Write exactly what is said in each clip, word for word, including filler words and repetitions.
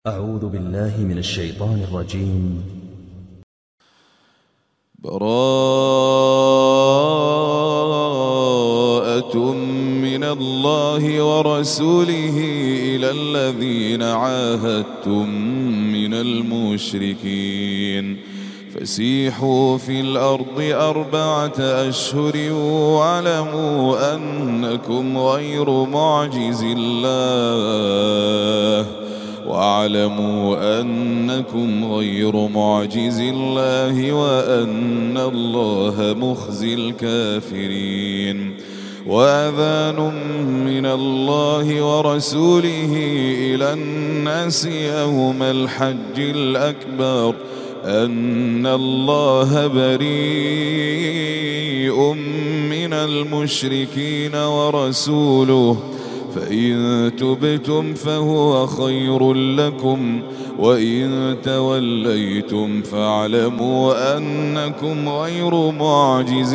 أعوذ بالله من الشيطان الرجيم. براءة من الله ورسوله إلى الذين عاهدتم من المشركين فسيحوا في الأرض أربعة أشهر واعلموا أنكم غير معجز الله واعلموا أنكم غير معجز الله وأن الله مخزي الكافرين. وأذان من الله ورسوله إلى الناس يوم الحج الأكبر أن الله بريء من المشركين ورسوله فإن تبتم فهو خير لكم وإن توليتم فاعلموا أنكم غير معجز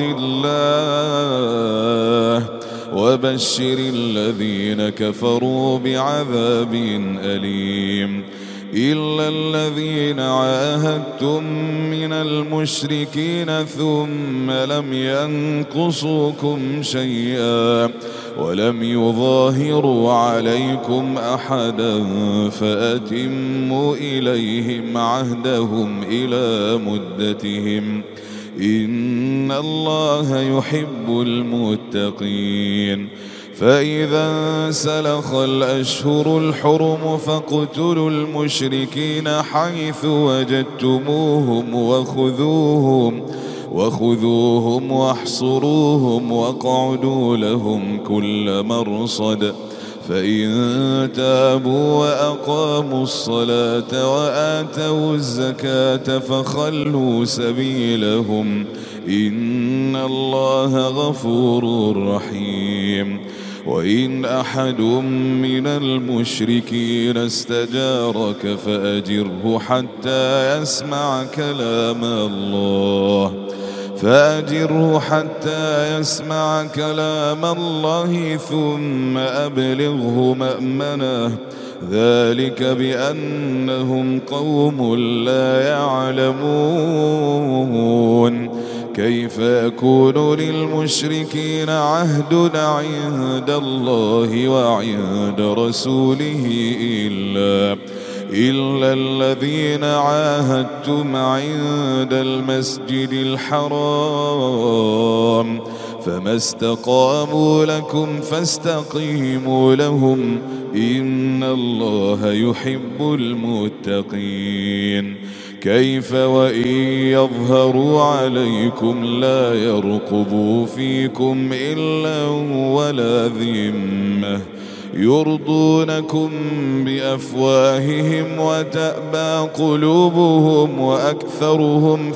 الله وبشر الذين كفروا بعذاب أليم. إلا الذين عاهدتم من المشركين ثم لم ينقصوكم شيئا ولم يظاهروا عليكم أحدا فأتموا إليهم عهدهم إلى مدتهم إن الله يحب المتقين. فإذا انسلخ الأشهر الحرم فاقتلوا المشركين حيث وجدتموهم وخذوهم وخذوهم واحصروهم واقعدوا لهم كل مرصد فإن تابوا وأقاموا الصلاة وآتوا الزكاة فخلوا سبيلهم إن الله غفور رحيم. وإن أحد من المشركين استجارك فأجره حتى يسمع كلام الله فأجره حتى يسمع كلام الله ثم أبلغه مأمنه ذلك بأنهم قوم لا يعلمون. كيف يكون للمشركين عهد عند الله وعند رسوله إلا إلا الذين عاهدتم عند المسجد الحرام فما استقاموا لكم فاستقيموا لهم إن الله يحب المتقين. كيف وإن يظهروا عليكم لا يرقبوا فيكم إلا ولا ذمة يرضونكم بأفواههم وتأبى قلوبهم وأكثرهم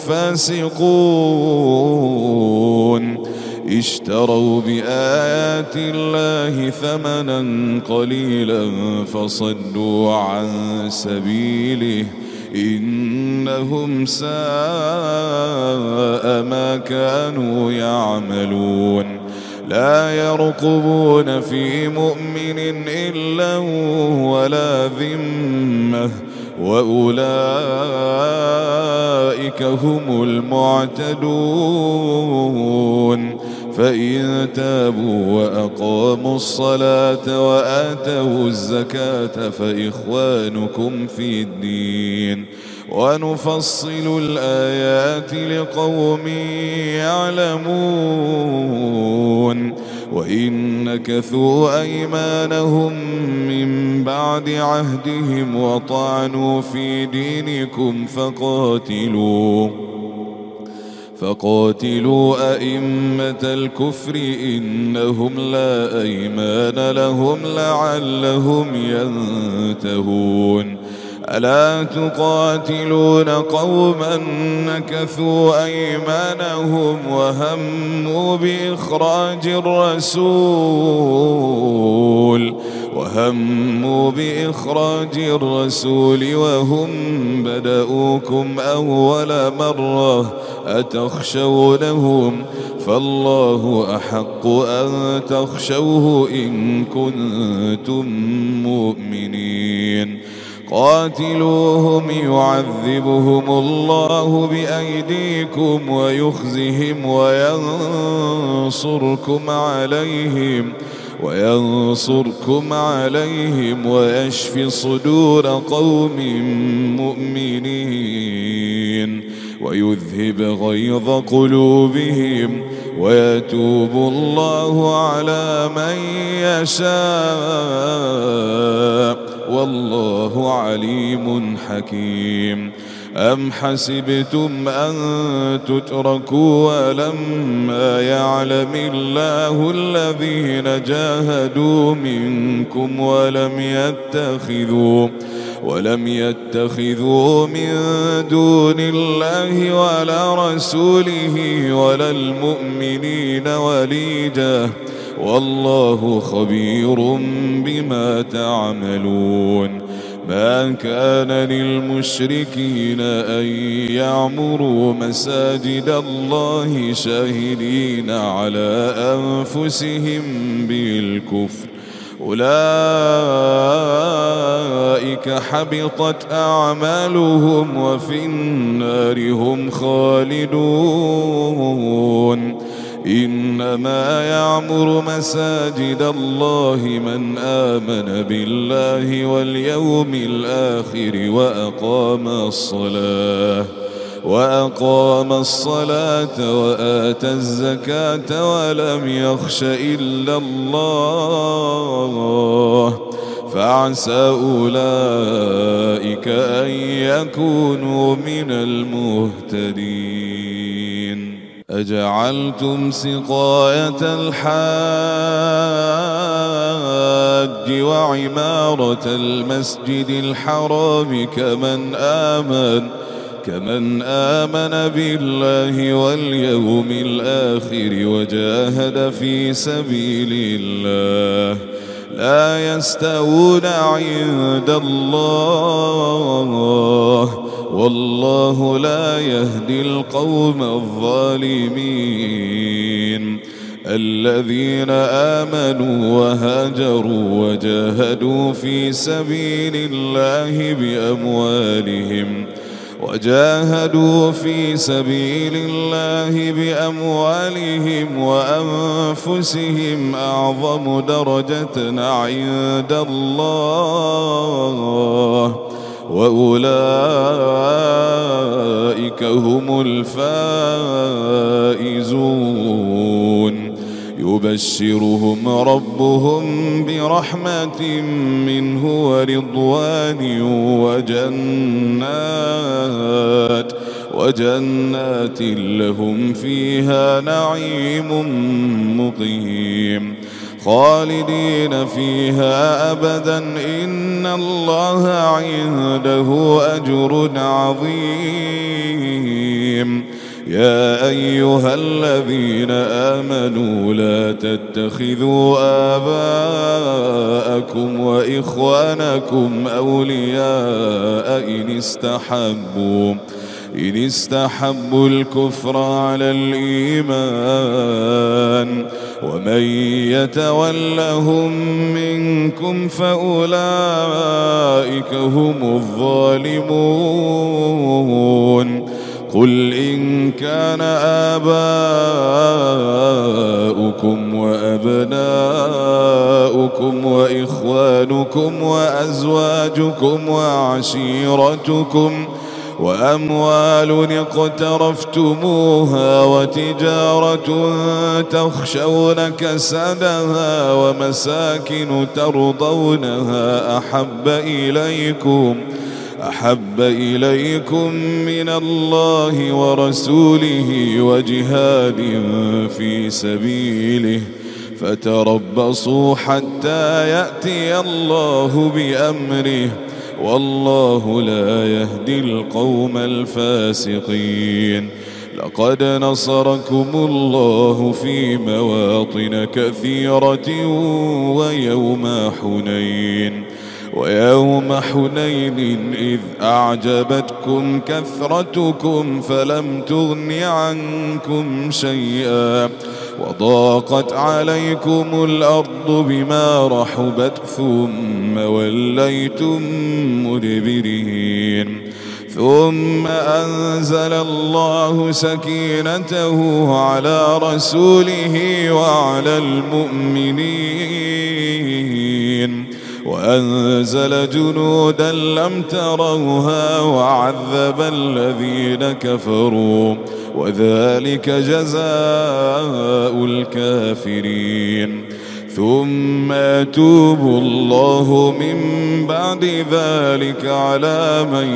فاسقون. اشتروا بآيات الله ثمنا قليلا فصدوا عن سبيله إنهم ساء ما كانوا يعملون. لا يرقبون في مؤمن إلا ولا ذمة وأولئك هم المعتدون. فإن تابوا وأقاموا الصلاة وآتوا الزكاة فإخوانكم في الدين ونفصل الآيات لقوم يعلمون. وإن نكثوا أيمانهم من بعد عهدهم وطعنوا في دينكم فقاتلوا فقاتلوا أئمة الكفر إنهم لا أيمان لهم لعلهم ينتهون. ألا تقاتلون قوما نكثوا أيمانهم وهموا بإخراج الرسول وهموا بإخراج الرسول وهم بدؤوكم أول مرة أتخشونهم فالله أحق أن تخشوه إن كنتم مؤمنين. قاتلوهم يعذبهم الله بأيديكم ويخزهم وينصركم عليهم وينصركم عليهم ويشفي صدور قوم مؤمنين ويذهب غيظ قلوبهم ويتوب الله على من يشاء والله عليم حكيم. أم حسبتم أن تتركوا ولما يعلم الله الذين جاهدوا منكم ولم يتخذوا ولم يتخذوا من دون الله ولا رسوله ولا المؤمنين وليجا والله خبير بما تعملون. ما كان للمشركين أن يعمروا مساجد الله شاهدين على أنفسهم بالكفر أولئك حبطت أعمالهم وفي النار هم خالدون. إنما يعمر مساجد الله من آمن بالله واليوم الآخر وأقام الصلاة وأقام الصلاة وآتى الزكاة ولم يخش إلا الله فعسى أولئك أن يكونوا من المهتدين. أجعلتم سقاية الحاج وعمارة المسجد الحرام كمن آمن كمن آمن بالله واليوم الآخر وجاهد في سبيل الله لا يستوون عند الله والله لا يهدي القوم الظالمين. الذين آمنوا وهاجروا وجاهدوا في سبيل الله بأموالهم وجاهدوا في سبيل الله بأموالهم وأنفسهم أعظم درجة عند الله وأولئك هم الفائزون. يبشرهم ربهم برحمة منه ورضوان وجنات وجنات لهم فيها نعيم مقيم خالدين فيها أبدا إن الله عنده أجر عظيم. يا أيها الذين آمنوا لا تتخذوا آباءكم وإخوانكم أولياء إن استحبوا إن استحبوا الكفر على الإيمان ومن يتولهم منكم فأولئك هم الظالمون. قل إن كان آباؤكم وأبناؤكم وإخوانكم وأزواجكم وعشيرتكم وأموال اقترفتموها وتجارة تخشون كسادها ومساكن ترضونها أحب إليكم أحب إليكم من الله ورسوله وجهاد في سبيله فتربصوا حتى يأتي الله بأمره والله لا يهدي القوم الفاسقين. لقد نصركم الله في مواطن كثيرة ويوم حنين ويوم حنين إذ أعجبتكم كثرتكم فلم تغن عنكم شيئا وضاقت عليكم الأرض بما رحبت ثم وليتم مدبرين ثم أنزل الله سكينته على رسوله وعلى المؤمنين وأنزل جنودا لم تروها وعذب الذين كفروا وذلك جزاء الكافرين ثم يتوب الله من بعد ذلك على من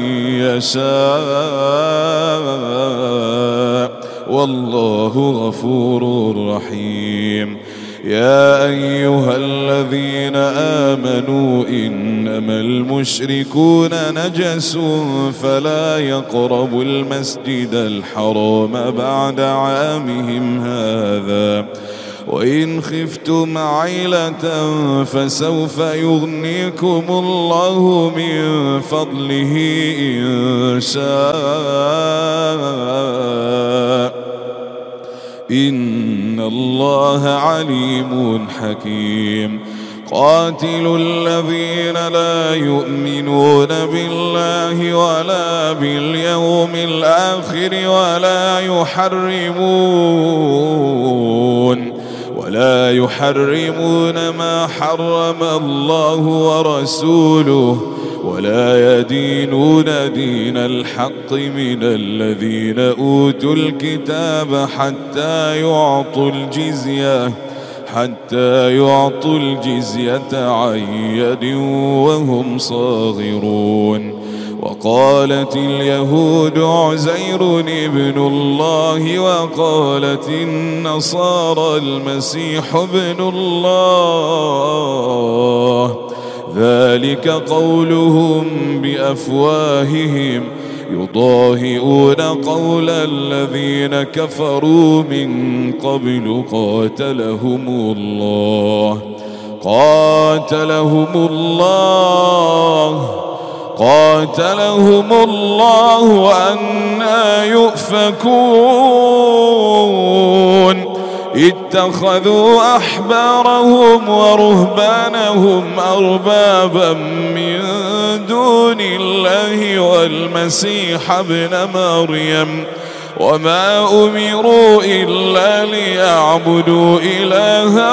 يشاء والله غفور رحيم. يا أيها الذين آمنوا إنما المشركون نجس فلا يقربوا المسجد الحرام بعد عامهم هذا وإن خفتم عيلة فسوف يغنيكم الله من فضله إن شاء إن الله عليم حكيم. قاتلوا الذين لا يؤمنون بالله ولا باليوم الآخر ولا يحرمون ولا يحرمون ما حرم الله ورسوله ولا يدينون دين الحق من الذين أوتوا الكتاب حتى يعطوا الجزية حتى يعطوا الجزية عن يد وهم صاغرون. وقالت اليهود عزير ابن الله وقالت النصارى المسيح ابن الله ذلك قولهم بأفواههم يضاهئون قول الذين كفروا من قبل قاتلهم الله قاتلهم الله قاتلهم الله أنى يؤفكون اتخذوا أحبارهم ورهبانهم أربابا من دون الله والمسيح ابن مريم وما أمروا إلا ليعبدوا إلها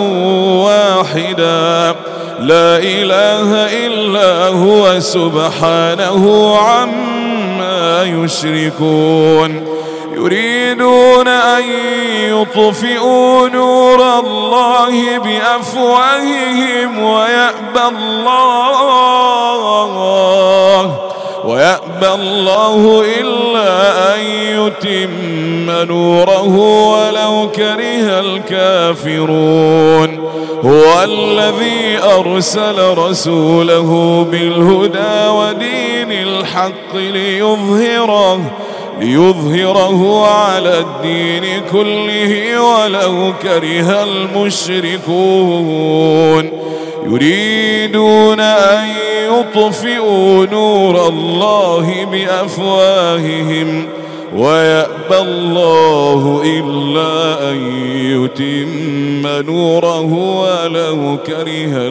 واحدا لا إله إلا هو سبحانه عما يشركون. يريدون أن يطفئوا نور الله بأفواههم ويأبى الله ويأبى الله إلا أن يتم نوره ولو كره الكافرون. هو الذي أرسل رسوله بالهدى ودين الحق ليظهره ليظهره على الدين كله ولو كره المشركون. يريدون أن يطفئوا نور الله بأفواههم ويأبى الله إلا أن يتم نوره ولو كره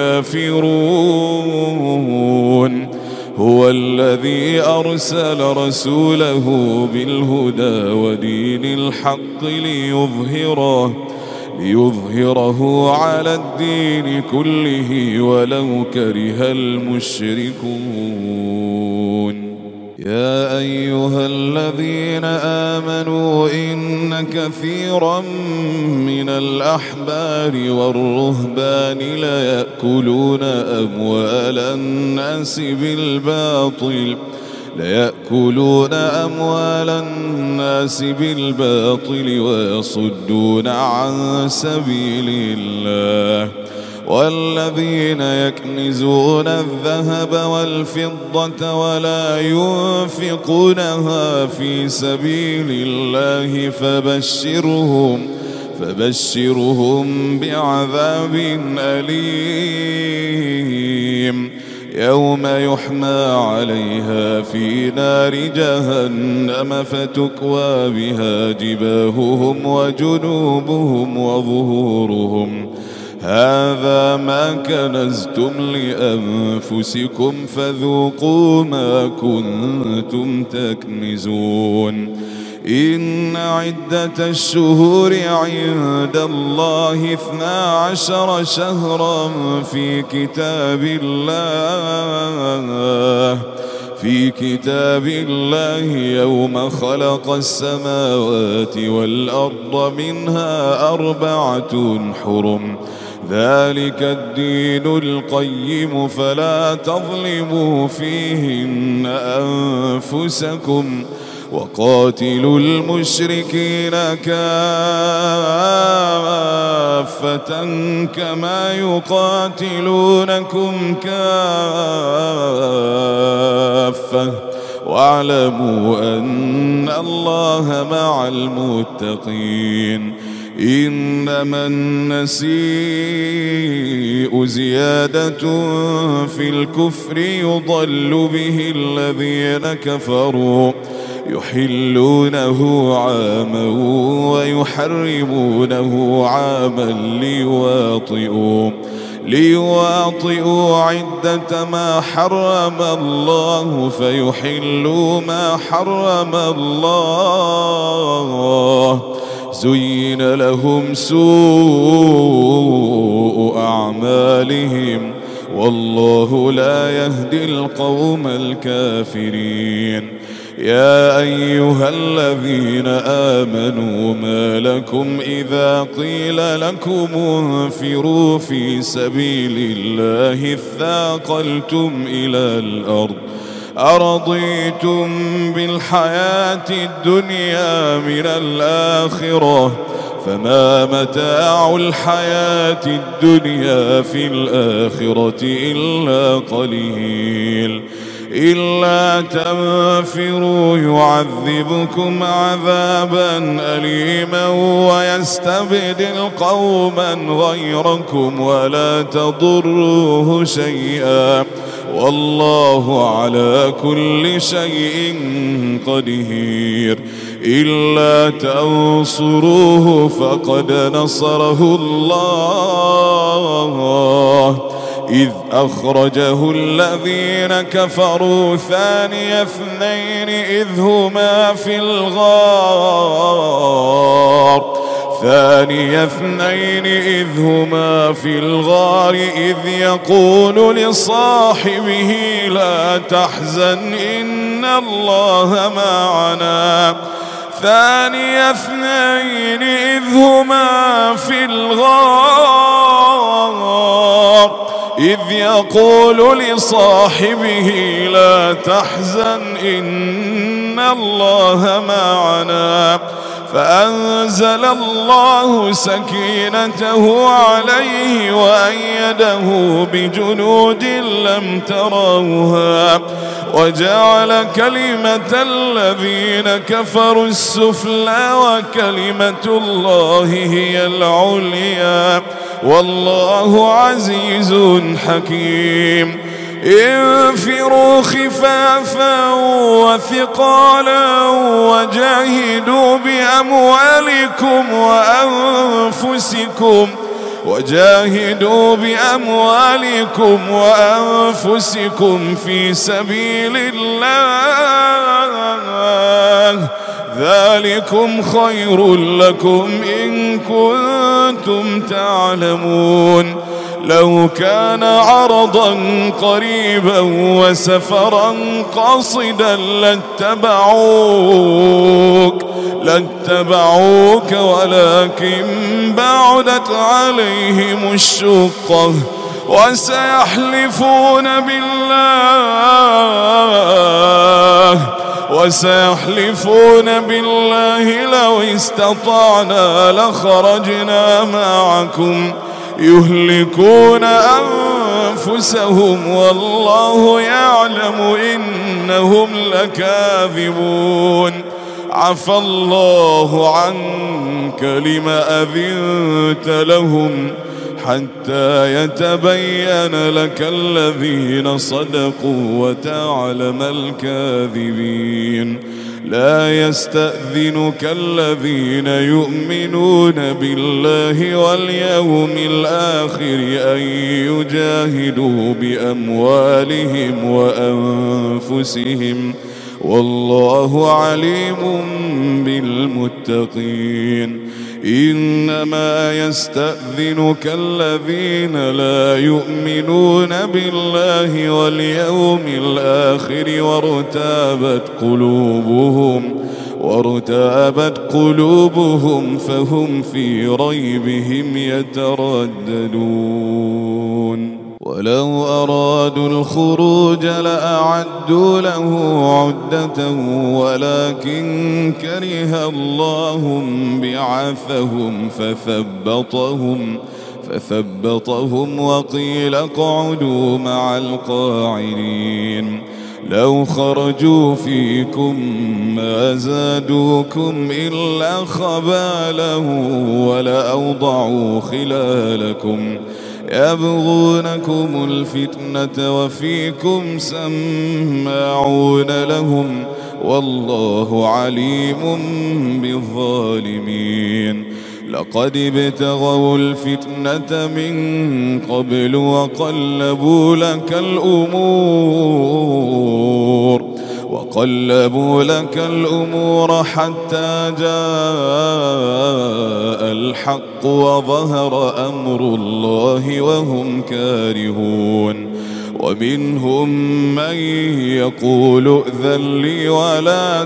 الكافرون. هو الذي أرسل رسوله بالهدى ودين الحق ليظهره ليظهره على الدين كله ولو كره المشركون. يا أيها الذين آمنوا إن كثيرا من الأحبار والرهبان ليأكلون أموال الناس بالباطل ليأكلون أموال الناس بالباطل ويصدون عن سبيل الله. والذين يكنزون الذهب والفضة ولا ينفقونها في سبيل الله فبشرهم فبشرهم بعذاب أليم. يوم يحمى عليها في نار جهنم فتكوى بها جباههم وجنوبهم وظهورهم هذا ما كنزتم لأنفسكم فذوقوا ما كنتم تكنزون إن عدة الشهور عند الله اثنا عشر شهرا في كتاب الله في كتاب الله يوم خلق السماوات والأرض منها أربعة حرم ذلك الدين القيم فلا تظلموا فيهن أنفسكم وقاتلوا المشركين كافة كما يقاتلونكم كافة واعلموا أن الله مع المتقين إنما النسيء زيادة في الكفر يضل به الذين كفروا يحلونه عاما ويحرمونه عاما ليواطئوا ليواطئوا عدة ما حرم الله فيحلوا ما حرم الله زين لهم سوء أعمالهم والله لا يهدي القوم الكافرين يا أيها الذين آمنوا ما لكم إذا قيل لكم انفروا في سبيل الله اثاقلتم إلى الأرض أرضيتم بالحياة الدنيا من الآخرة فما متاع الحياة الدنيا في الآخرة إلا قليل إلا تنفروا يعذبكم عذابا أليما ويستبدل قوما غيركم ولا تضروه شيئا والله على كل شيء قدير إلا تنصروه فقد نصره الله إذ أخرجه الذين كفروا ثاني اثنين إذ هما في الغار ثاني اثنين إذ هما في الغار إذ يقول لصاحبه لا تحزن إن الله معنا ثاني اثنين إذ هما في الغار إذ يقول لصاحبه لا تحزن إن الله معنا فأنزل الله سكينته عليه وأيده بجنود لم تروها وجعل كلمة الذين كفروا السفلى وكلمة الله هي العليا والله عزيز حكيم انفروا خفافا وثقالا وجاهدوا بأموالكم وأنفسكم وجاهدوا بأموالكم وأنفسكم في سبيل الله ذلكم خير لكم إن كنتم تعلمون لو كان عرضا قريبا وسفرا قاصدا لاتبعوك لاتبعوك ولكن بعدت عليهم الشقة وسيحلفون بالله وسيحلفون بالله لو استطعنا لخرجنا معكم يهلكون أنفسهم والله يعلم إنهم لكاذبون عفى الله عنك لم أذنت لهم حتى يتبين لك الذين صدقوا وتعلم الكاذبين. لا يستأذنك الذين يؤمنون بالله واليوم الآخر أن يجاهدوا بأموالهم وأنفسهم والله عليم بالمتقين. إنما يستأذنك الذين لا يؤمنون بالله واليوم الآخر وارتابت قلوبهم وارتابت قلوبهم فهم في ريبهم يترددون. ولو أرادوا الخروج لأعدوا له عدة ولكن كره الله بعثهم فثبطهم فثبطهم وقيل اقعدوا مع القاعدين. لو خرجوا فيكم ما زادوكم إلا خبالا ولأوضعوا خلالكم يبغونكم الفتنة وفيكم سماعون لهم والله عليم بالظالمين. لقد ابتغوا الفتنة من قبل وقلبوا لك الأمور وقلبوا لك الأمور حتى جاء الحق وظهر أمر الله وهم كارهون. ومنهم من يقول ائذن لي ولا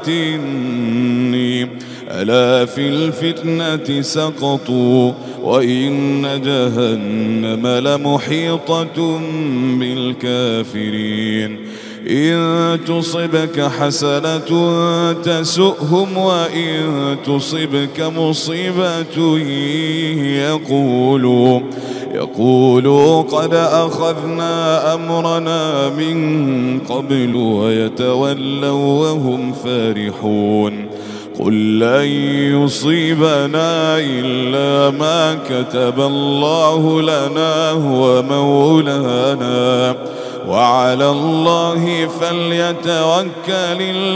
تفتني ألا في الفتنة سقطوا وإن جهنم لمحيطة بالكافرين. إن تصبك حسنة تسؤهم وإن تصبك مصيبة يقولوا يقولوا قد أخذنا أمرنا من قبل ويتولوا وهم فرحون. قل لن يصيبنا إلا ما كتب الله لنا هو مولانا وعلى الله فليتوكل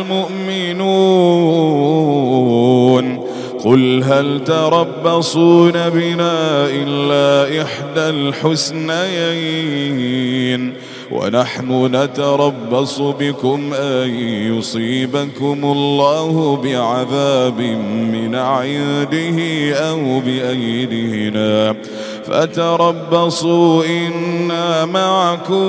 المؤمنون. قل هل تربصون بنا إلا إحدى الحسنيين ونحن نتربص بكم أن يصيبكم الله بعذاب من عنده أو بأيدينا فتربصوا إنا معكم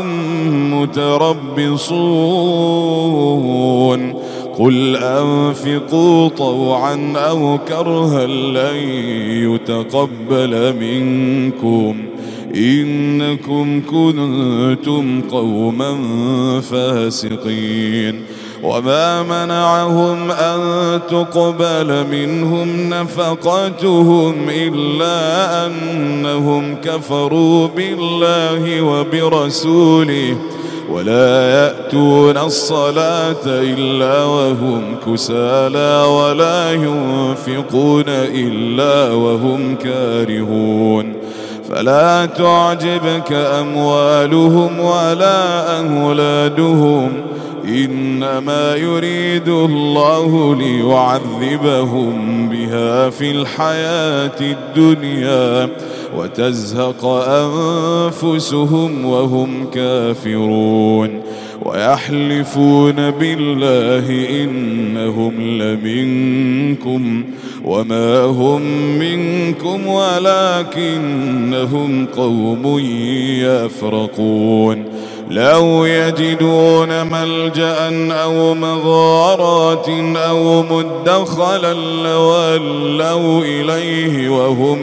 متربصون. قل أنفقوا طوعا أو كرها لن يتقبل منكم إنكم كنتم قوما فاسقين. وما منعهم أن تقبل منهم نفقاتهم إلا أنهم كفروا بالله وبرسوله ولا يأتون الصلاة إلا وهم كسالى ولا ينفقون إلا وهم كارهون. فلا تعجبك أموالهم ولا أولادهم إنما يريد الله ليعذبهم بها في الحياة الدنيا وتزهق أنفسهم وهم كافرون. ويحلفون بالله إنهم لمنكم وما هم منكم ولكنهم قوم يفرقون. لو يجدون ملجأ أو مغارات أو مدخلا لولوا إليه وهم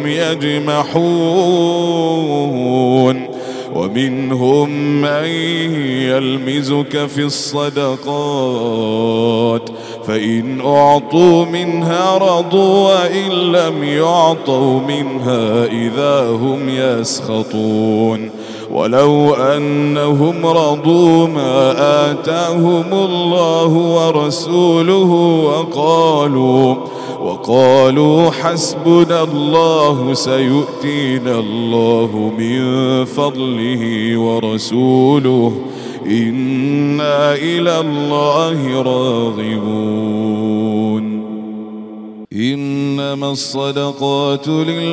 يجمحون. ومنهم من يلمزك في الصدقات فإن أعطوا منها رضوا وإن لم يعطوا منها إذا هم يسخطون. ولو أنهم رضوا ما آتاهم الله ورسوله وقالوا وقالوا حسبنا الله سيؤتينا الله من فضله ورسوله إنا إلى الله راغبون. إنما الصدقات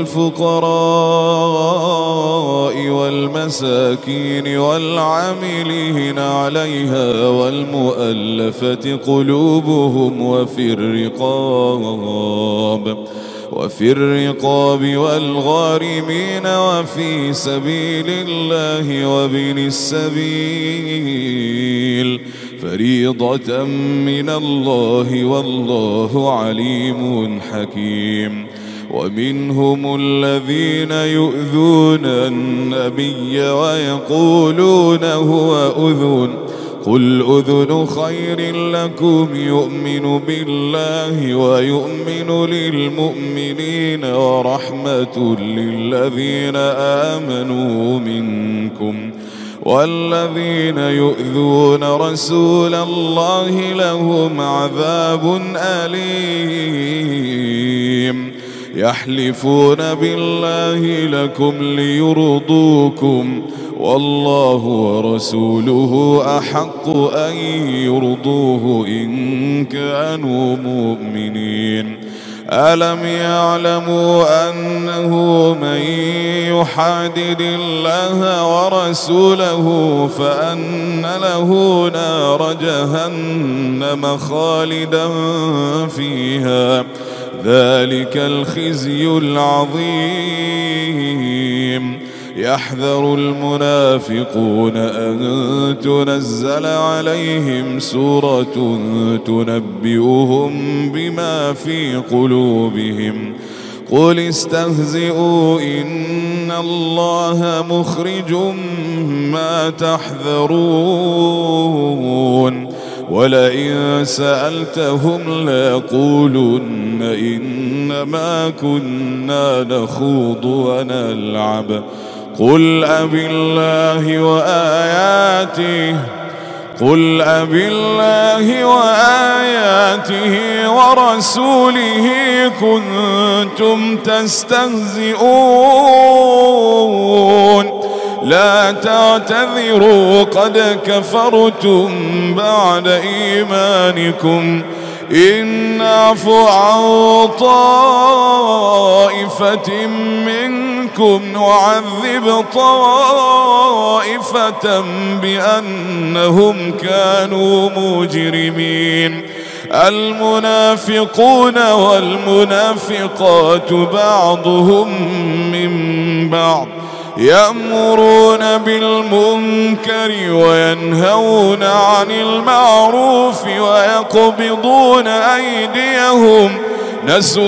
للفقراء والمساكين والعاملين عليها والمؤلفة قلوبهم وفي الرقاب وفي الرقاب والغارمين وفي سبيل الله وابن السبيل فريضة من الله والله عليم حكيم. ومنهم الذين يؤذون النبي ويقولون هو أذن قل أذن خير لكم يؤمن بالله ويؤمن للمؤمنين ورحمة للذين آمنوا منكم والذين يؤذون رسول الله لهم عذاب أليم. يحلفون بالله لكم ليرضوكم والله ورسوله أحق أن يرضوه إن كانوا مؤمنين. ألم يعلموا أنه من يحادد الله ورسوله فأن له نار جهنم خالدا فيها ذلك الخزي العظيم. يحذر المنافقون أن تنزل عليهم سورة تنبئهم بما في قلوبهم قل استهزئوا إن الله مخرج ما تحذرون. ولئن سألتهم ليقولن إنما كنا نخوض ونلعب قل أبالله وآياته قل أبالله وآياته ورسوله كنتم تستهزئون لا تعتذروا قد كفرتم بعد إيمانكم إن نعفو عن طائفة منكم نعذب طائفة بأنهم كانوا مجرمين. المنافقون والمنافقات بعضهم من بعض يأمرون بالمنكر وينهون عن المعروف ويقبضون أيديهم نسوا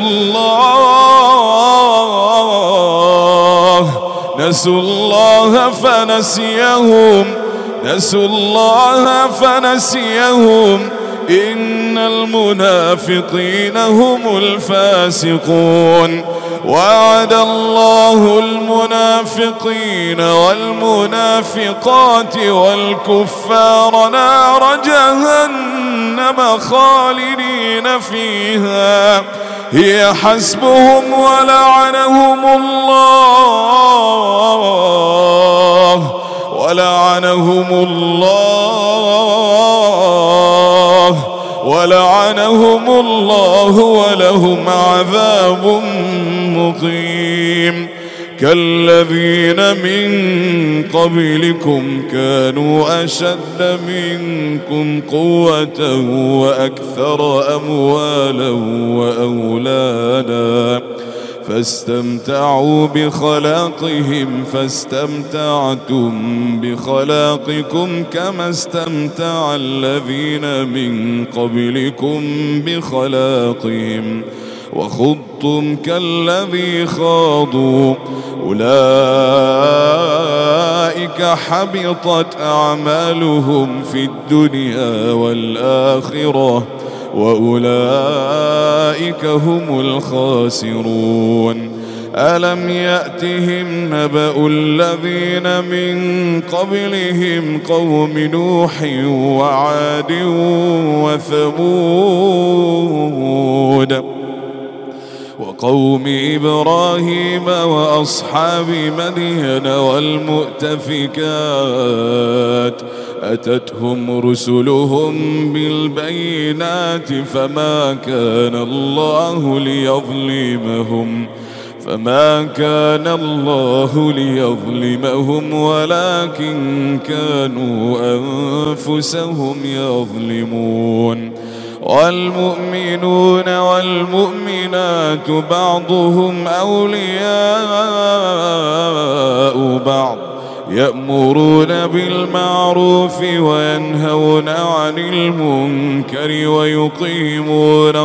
الله نسوا الله فنسيهم نسوا الله فنسيهم إن المنافقين هم الفاسقون. وعد الله المنافقين والمنافقات والكفار نار جهنم خالدين فيها هي حسبهم ولعنهم الله ولعنهم الله ولعنهم الله ولهم عذاب مقيم. كالذين من قبلكم كانوا أشد منكم قوة وأكثر أموالا وأولادا فاستمتعوا بخلاقهم فاستمتعتم بخلاقكم كما استمتع الذين من قبلكم بخلاقهم وخضتم كالذي خاضوا أولئك حبطت أعمالهم في الدنيا والآخرة وأولئك هم الخاسرون. ألم يأتهم نبأ الذين من قبلهم قوم نوح وعاد وثمود وقوم إبراهيم وأصحاب مدين والمؤتفكات أتتهم رسلهم بالبينات فما كان الله ليظلمهم فما كان الله ليظلمهم ولكن كانوا أنفسهم يظلمون. والمؤمنون والمؤمنات بعضهم أولياء بعض يأمرون بالمعروف وينهون عن المنكر ويقيمون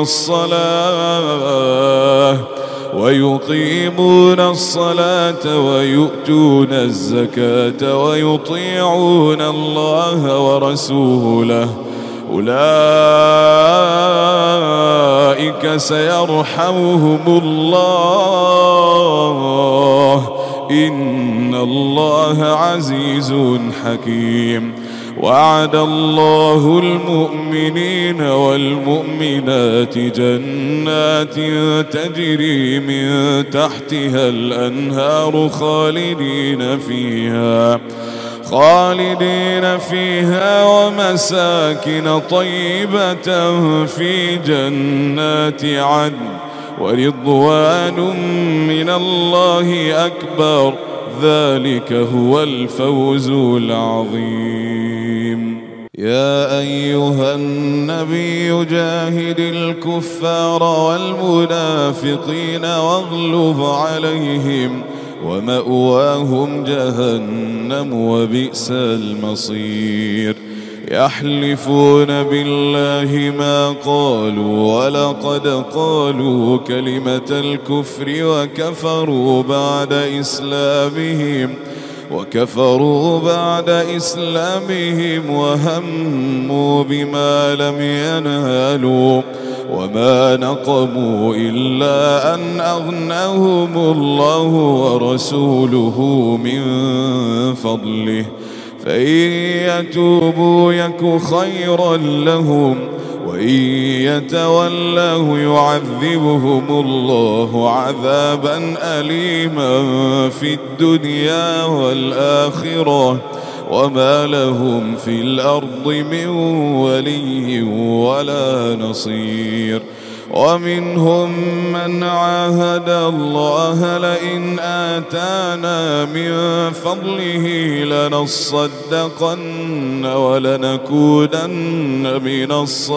الصلاة ويقيمون الصلاة ويؤتون الزكاة ويطيعون الله ورسوله أولئك سيرحمهم الله إن الله عزيز حكيم. وعد الله المؤمنين والمؤمنات جنات تجري من تحتها الأنهار خالدين فيها خالدين فيها ومساكن طيبة في جنات عدن ورضوان من الله أكبر ذلك هو الفوز العظيم. يا أيها النبي جاهد الكفار والمنافقين واغلظ عليهم ومأواهم جهنم وبئس المصير. يحلفون بالله ما قالوا ولقد قالوا كلمة الكفر وكفروا بعد إسلامهم وكفروا بعد إسلامهم وهموا بما لم ينالوا وما نقموا إلا أن أغناهم الله ورسوله من فضله فإن يتوبوا يك خيرا لهم وإن يتولوا يعذبهم الله عذابا أليما في الدنيا والآخرة وما لهم في الأرض من ولي ولا نصير. ومنهم من عاهد الله لئن آتانا من فضله لنصدقن ولنكونن من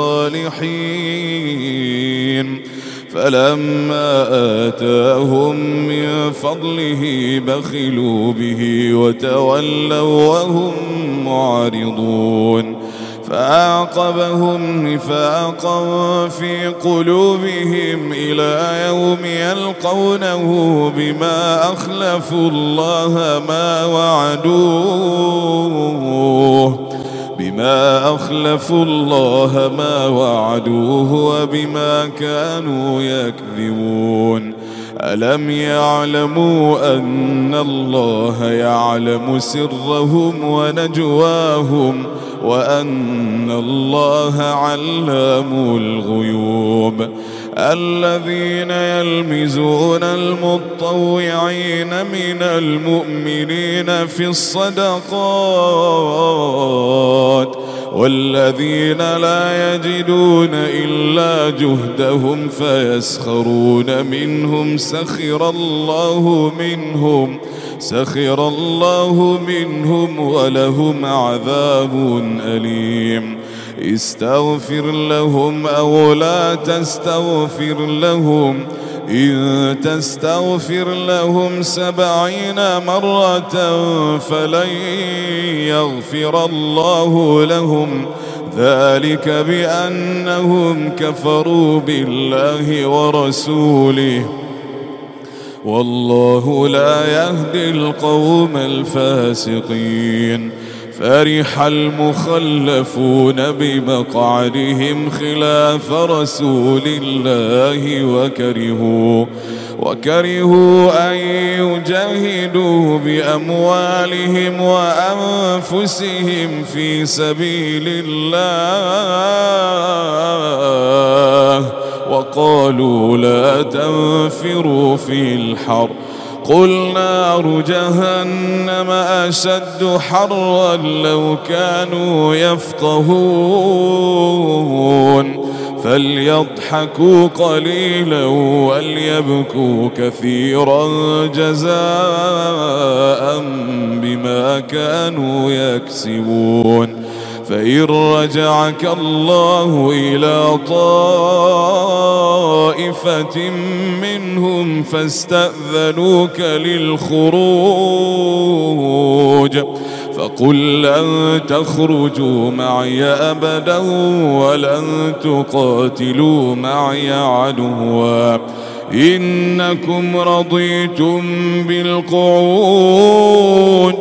الصالحين فلما آتاهم من فضله بخلوا به وتولوا وهم معرضون. فأعقبهم نفاقا في قلوبهم إلى يوم يلقونه بما أخلفوا الله ما وعدوه بما أخلفوا الله ما وعدوه وبما كانوا يكذبون. ألم يعلموا أن الله يعلم سرهم ونجواهم وأن الله علام الغيوب. الذين يلمزون المطوعين من المؤمنين في الصدقات والذين لا يجدون إلا جهدهم فيسخرون منهم سخر الله منهم سخر الله منهم ولهم عذاب أليم. استغفر لهم أو لا تستغفر لهم إن تستغفر لهم سبعين مرة فلن يغفر الله لهم ذلك بأنهم كفروا بالله ورسوله والله لا يهدي القوم الفاسقين. فرح المخلفون بمقعدهم خلاف رسول الله وكرهوا وكرهوا أن يجاهدوا بأموالهم وأنفسهم في سبيل الله وقالوا قالوا لا تنفروا في الحر قل نار جهنم أشد حرا لو كانوا يفقهون فليضحكوا قليلا وليبكوا كثيرا جزاء بما كانوا يكسبون فإن رجعك الله إلى طائفة منهم فاستأذنوك للخروج فقل لن تخرجوا معي أبدا ولن تقاتلوا معي عدوا إنكم رضيتم بالقعود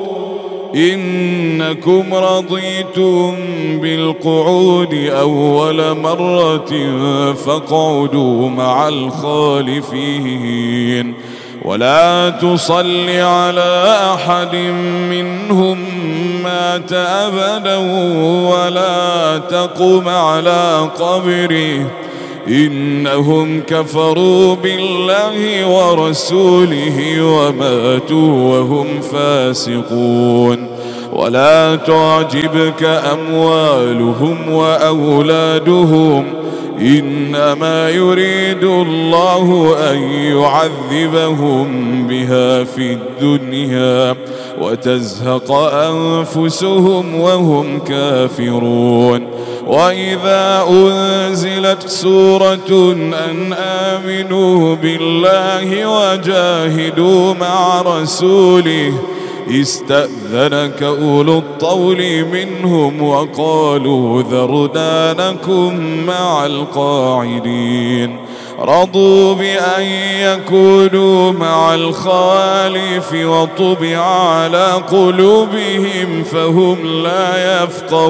إنكم رضيتم بالقعود أول مرة فاقعدوا مع الخالفين ولا تصل على أحد منهم مات أبدا ولا تقم على قبره إنهم كفروا بالله ورسوله وماتوا وهم فاسقون ولا تعجبك أموالهم وأولادهم إنما يريد الله أن يعذبهم بها في الدنيا وتزهق أنفسهم وهم كافرون وإذا أنزلت سورة أن آمنوا بالله وجاهدوا مع رسوله استأذنك أولو الطول منهم وقالوا ذرنا نكن مع القاعدين رضوا بأن يكونوا مع الخوالف وطبع على قلوبهم فهم لا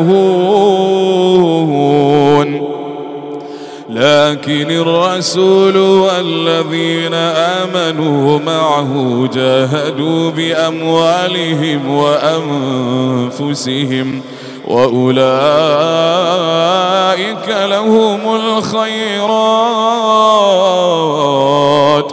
يفقهون لكن الرسول والذين آمنوا معه جاهدوا بأموالهم وأنفسهم وأولئك لهم الخيرات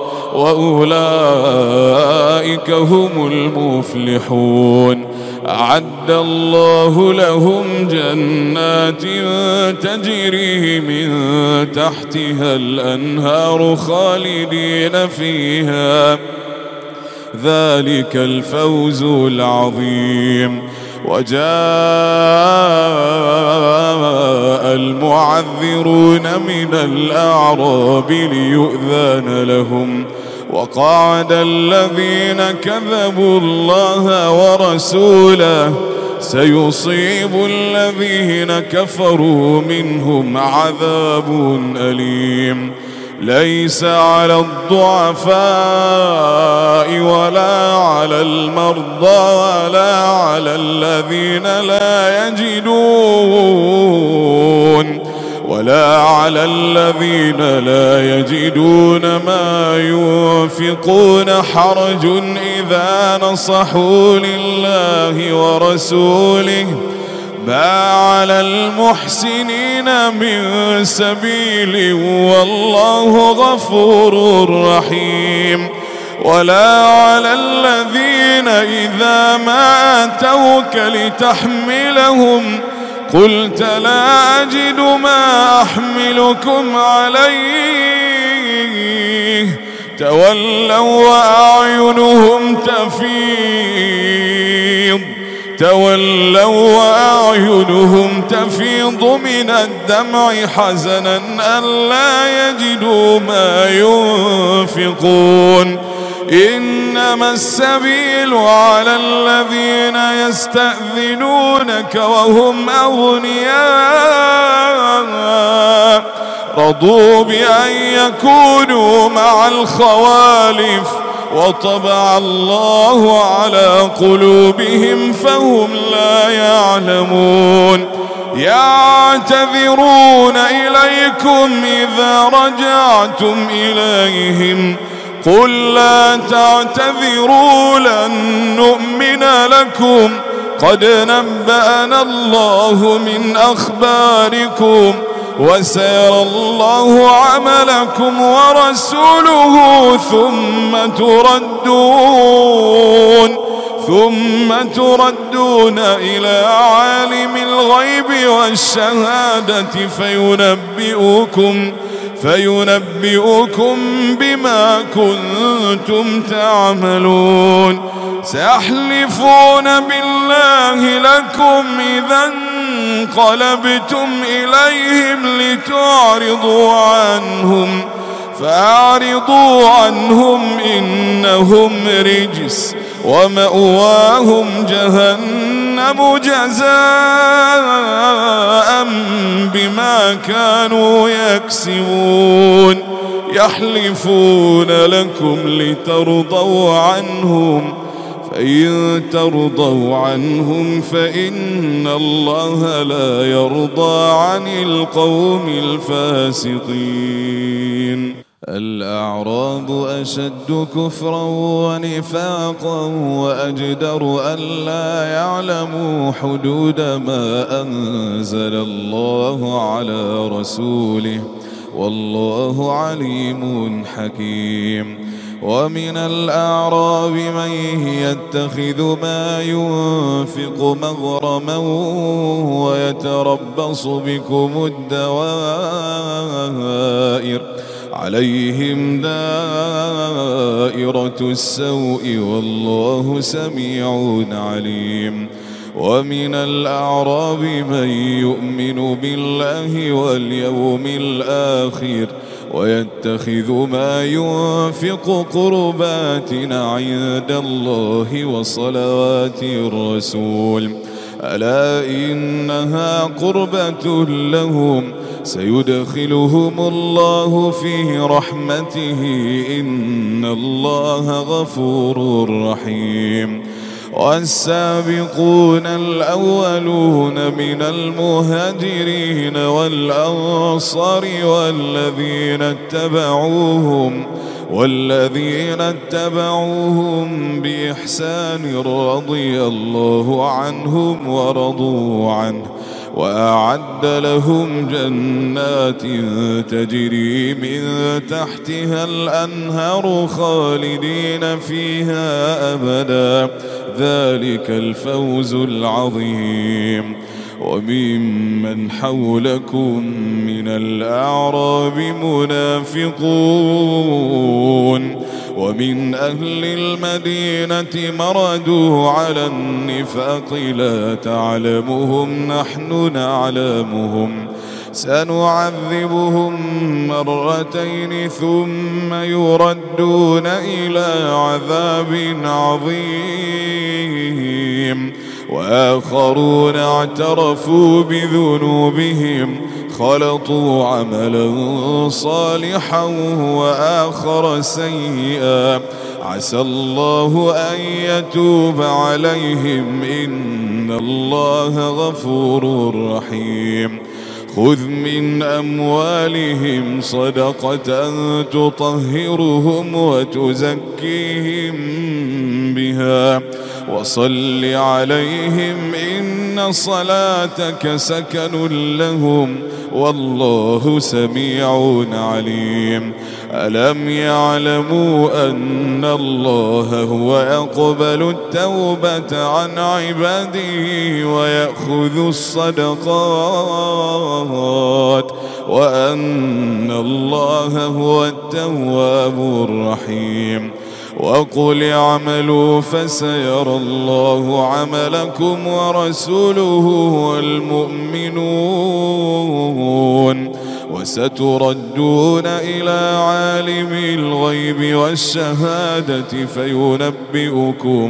وأولئك هم المفلحون أعد الله لهم جنات تجري من تحتها الأنهار خالدين فيها ذلك الفوز العظيم وجاء المعذرون من الأعراب ليؤذن لهم وقعد الذين كذبوا الله ورسوله سيصيب الذين كفروا منهم عذاب أليم ليس على الضعفاء ولا على المرضى ولا على الذين لا يجدون ولا على الذين لا يجدون ما ينفقون حرج إذا نصحوا لله ورسوله ما على المحسنين من سبيل والله غفور رحيم ولا على الذين إذا ما أتوك لتحملهم قلت لا أجد ما أحملكم عليه تولوا وأعينهم تفيض تولوا وأعينهم تفيض من الدمع حزنا ألا يجدوا ما ينفقون إنما السبيل على الذين يستأذنونك وهم أغنياء رضوا بأن يكونوا مع الخوالف وطبع الله على قلوبهم فهم لا يعلمون يعتذرون إليكم إذا رجعتم إليهم قل لا تعتذروا لن نؤمن لكم قد نبأنا الله من أخباركم وسيرى الله عملكم ورسوله ثم تردون ثم تردون إلى عالم الغيب والشهادة فينبئكم فينبئكم بما كنتم تعملون. سيحلفون بالله لكم إذا انقلبتم إليهم لتعرضوا عنهم فأعرضوا عنهم إنهم رجس ومأواهم جهنم جزاء بما كانوا يكسبون. يحلفون لكم لترضوا عنهم فإن ترضوا عنهم فإن الله لا يرضى عن القوم الفاسقين. الأعراب أشد كفرا ونفاقا وأجدر ألا يعلموا حدود ما أنزل الله على رسوله والله عليم حكيم. ومن الأعراب من يتخذ ما ينفق مغرما ويتربص بكم الدوائر عليهم دائرة السوء والله سميع عليم. ومن الأعراب من يؤمن بالله واليوم الآخر ويتخذ ما ينفق قربات عند الله وصلوات الرسول ألا إنها قربة لهم سيدخلهم الله في رحمته إن الله غفور رحيم. والسابقون الأولون من المهاجرين والأنصار والذين اتبعوهم والذين اتبعوهم بإحسان رضي الله عنهم ورضوا عنه وأعد لهم جنات تجري من تحتها الأنهار خالدين فيها أبدا ذلك الفوز العظيم. وممن حولكم من الأعراب منافقون ومن أهل المدينة مردوا على النفاق لا تعلمهم نحن نعلمهم سنعذبهم مرتين ثم يردون إلى عذاب عظيم. وآخرون اعترفوا بذنوبهم خلطوا عملا صالحا وآخر سيئا عسى الله أن يتوب عليهم إن الله غفور رحيم. خذ من أموالهم صدقة تطهرهم وتزكيهم بها وصل عليهم إن صلاتك سكن لهم والله سميع عليم. ألم يعلموا أن الله هو يقبل التوبة عن عباده ويأخذ الصدقات وأن الله هو التواب الرحيم. وقل اعملوا فسيرى الله عملكم ورسوله والمؤمنون وستردون إلى عالم الغيب والشهادة فينبئكم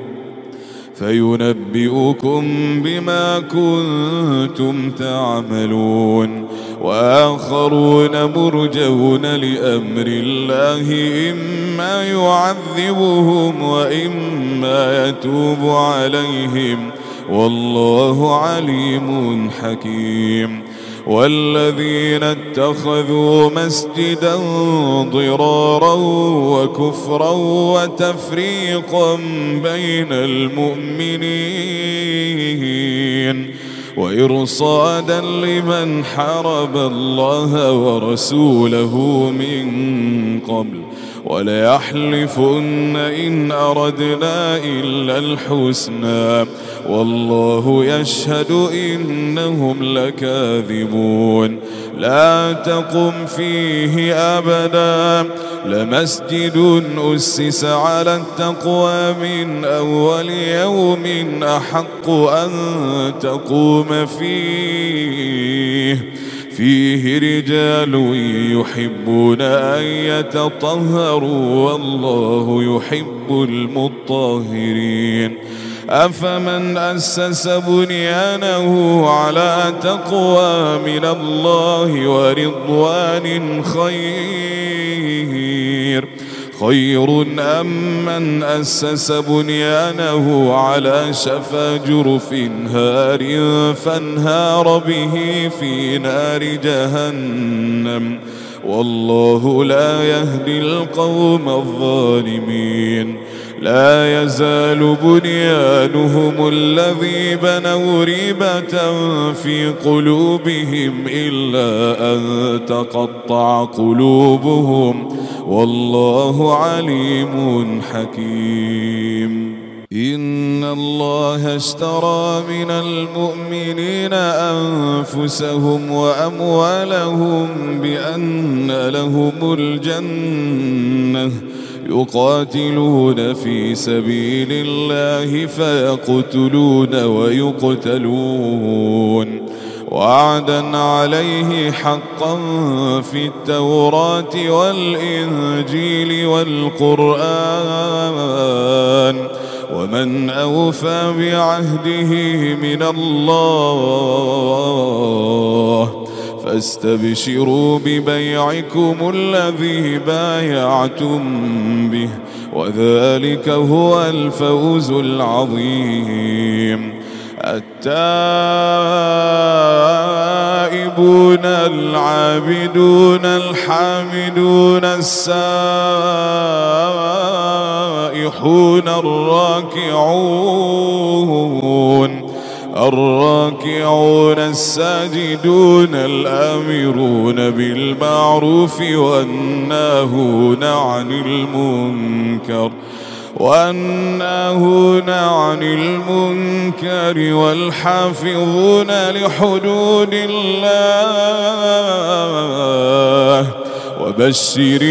فينبئكم بما كنتم تعملون. وآخرون مرجون لأمر الله إما يعذبهم وإما يتوب عليهم والله عليم حكيم. والذين اتخذوا مسجدا ضرارا وكفرا وتفريقا بين المؤمنين وإرصادا لمن حارب الله ورسوله من قبل، وليحلفن إن أردنا إلا الحسنى والله يشهد إنهم لكاذبون. لا تقم فيه أبدا، لمسجد أسس على التقوى من أول يوم أحق أن تقوم فيه فيه رجال يحبون أن يتطهروا والله يحب المطهرين. أفمن أسس بنيانه على تقوى من الله ورضوان خير خير أم من أسس بنيانه على شفا جرف هار فانهار به في نار جهنم والله لا يهدي القوم الظالمين. لا يزال بنيانهم الذي بنوا ريبة في قلوبهم إلا أن تقطع قلوبهم والله عليم حكيم. إن الله اشترى من المؤمنين أنفسهم وأموالهم بأن لهم الجنة يقاتلون في سبيل الله فيقتلون ويقتلون وعدا عليه حقا في التوراة والإنجيل والقرآن ومن أوفى بعهده من الله فاستبشروا ببيعكم الذي بايعتم به وذلك هو الفوز العظيم. التائبون العابدون الحامدون السائحون الراكعون الراكعون الساجدون الآمرون بالمعروف والناهون عن المنكر والناهون عن المنكر والحافظون لحدود الله وبشر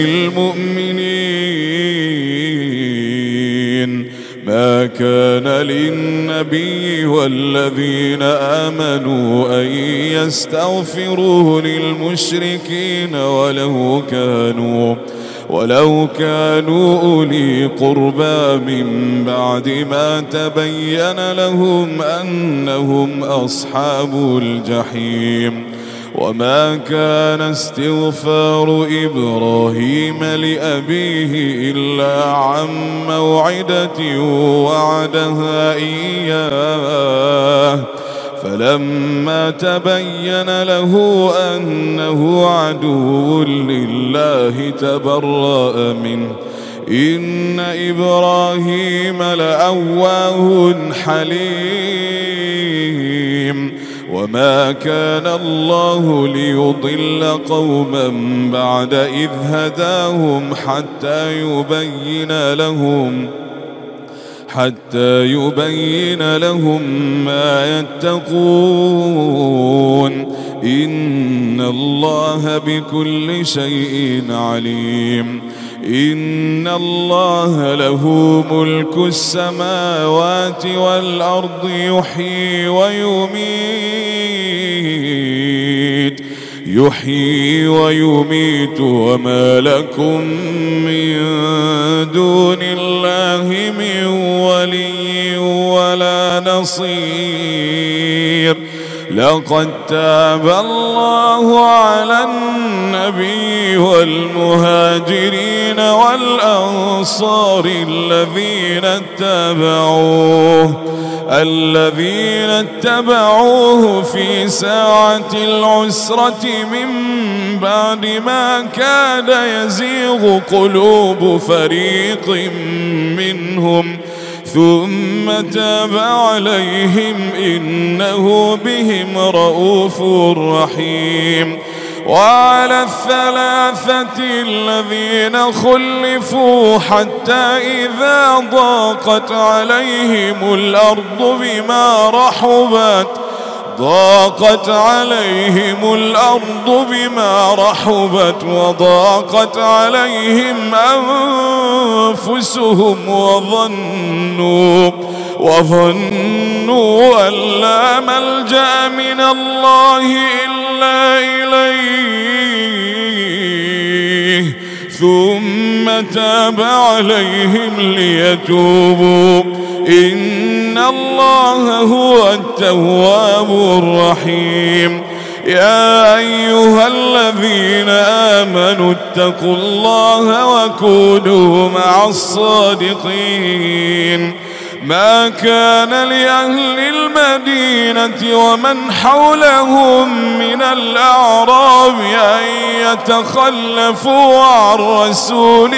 المؤمنين. ما كان للنبي والذين آمنوا أن يستغفروا للمشركين ولو كانوا ولو كانوا أولي قربى من بعد ما تبين لهم أنهم أصحاب الجحيم. وما كان استغفار إبراهيم لأبيه إلا عن موعدة وعدها إياه فلما تبين له أنه عدو لله تبرأ منه إن إبراهيم لأواه حليم. وما كان الله ليضل قوما بعد إذ هداهم حتى يبين لهم حتى يبين لهم ما يتقون إن الله بكل شيء عليم. إن الله له ملك السماوات والأرض يحيي ويميت يحيي ويميت وما لكم من دون الله من ولي ولا نصير. لقد تاب الله على النبي والمهاجرين والأنصار الذين اتبعوه الذين اتبعوه في ساعة العسرة من بعد ما كاد يزيغ قلوب فريق منهم ثم تاب عليهم إنه بهم رؤوف رحيم. وعلى الثلاثة الذين خلفوا حتى إذا ضاقت عليهم الأرض بما رحبت ضاقت عليهم الأرض بما رحبت وضاقت عليهم أنفسهم وظنوا وظنوا أن لا ملجأ من الله إلا إليه ثم تاب عليهم ليتوبوا إن الله هو التواب الرحيم. يا أيها الذين آمنوا اتقوا الله وكونوا مع الصادقين. ما كان لأهل المدينة ومن حولهم من الأعراب أن يتخلفوا عن رسول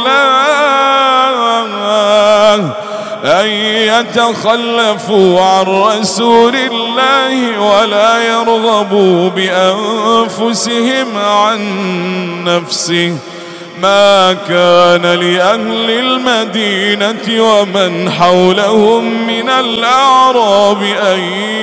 الله أن يتخلفوا عن رسول الله ولا يرغبوا بأنفسهم عن نفسه. ما كان لأهل المدينة ومن حولهم من الأعراب أن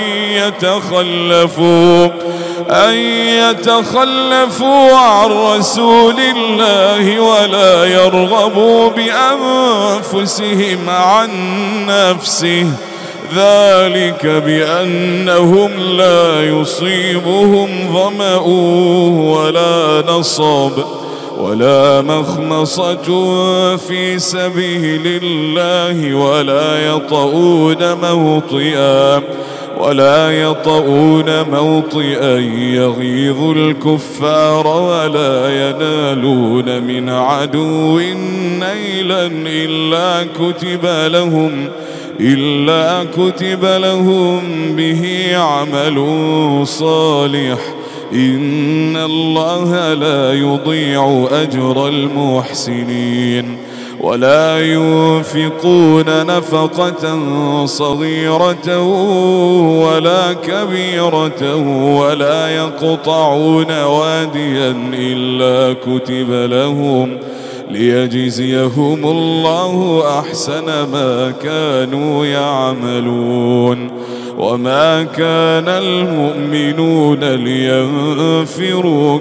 يتخلفوا أن يتخلفوا عن رسول الله ولا يرغبوا بأنفسهم عن نفسه. ذلك بأنهم لا يصيبهم ظمأ ولا نصب ولا مخمصة في سبيل الله ولا يطؤون موطئا ولا يطؤون موطئا يغيظ الكفار ولا ينالون من عدو نيلا إلا كتب لهم إلا كتب لهم به عمل صالح إن الله لا يضيع أجر المحسنين. ولا ينفقون نفقة صغيرة ولا كبيرة ولا يقطعون واديا إلا كتب لهم ليجزيهم الله أحسن ما كانوا يعملون. وما كان المؤمنون لينفروا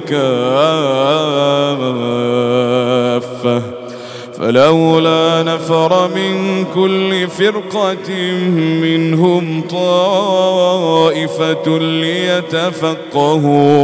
كافة فلولا نفر من كل فرقة منهم طائفة ليتفقهوا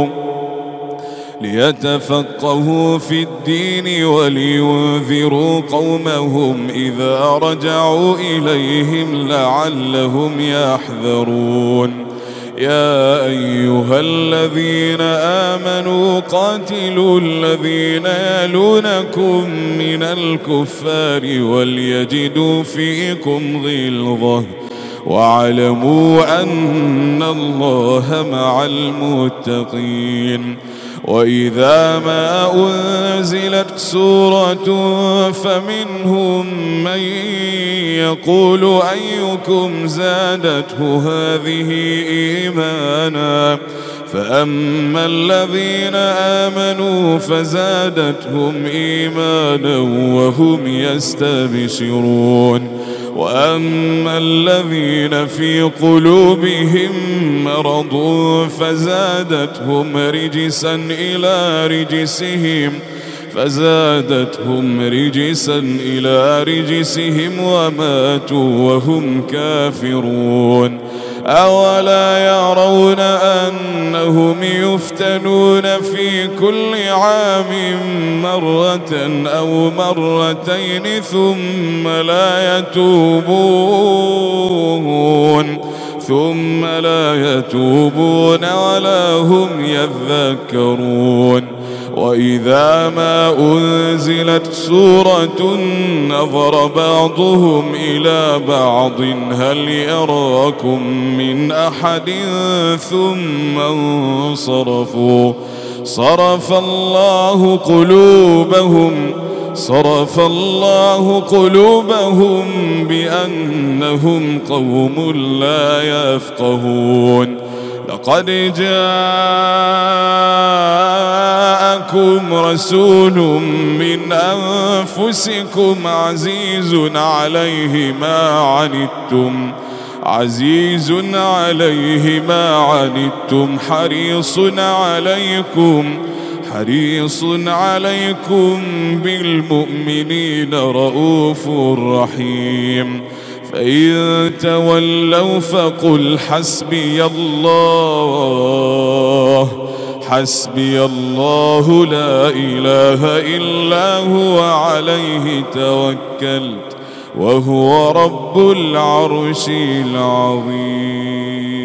ليتفقهوا في الدين ولينذروا قومهم إذا رجعوا إليهم لعلهم يحذرون. يا أيها الذين آمنوا قاتلوا الذين يلونكم من الكفار وليجدوا فيكم غلظة واعلموا أن الله مع المتقين. وإذا ما أنزلت سورة فمنهم من يقول أيكم زادته هذه إيمانا فأما الذين آمنوا فزادتهم إيمانا وهم يستبشرون وأما الذين في قلوبهم مرض فزادتهم رجسا إلى رجسهم فزادتهم رجسا إلى رجسهم وماتوا وهم كافرون. أولا يرون أنهم يفتنون في كل عام مرة أو مرتين ثم لا يتوبون ثم لا يتوبون ولا هم يذكرون. وإذا ما أنزلت سورة نظر بعضهم إلى بعض هل يراكم من أحد ثم انصرفوا صرف الله قلوبهم صرف الله قلوبهم بأنهم قوم لا يفقهون لقد جاءكم رسول من أنفسكم عزيز عليه ما عنتم عزيز عليه ما عنتم حريص عليكم حريص عليكم بالمؤمنين رؤوف رحيم فإن تولوا فقل حسبي الله حسبي الله لا إله إلا هو عليه توكلت وهو رب العرش العظيم.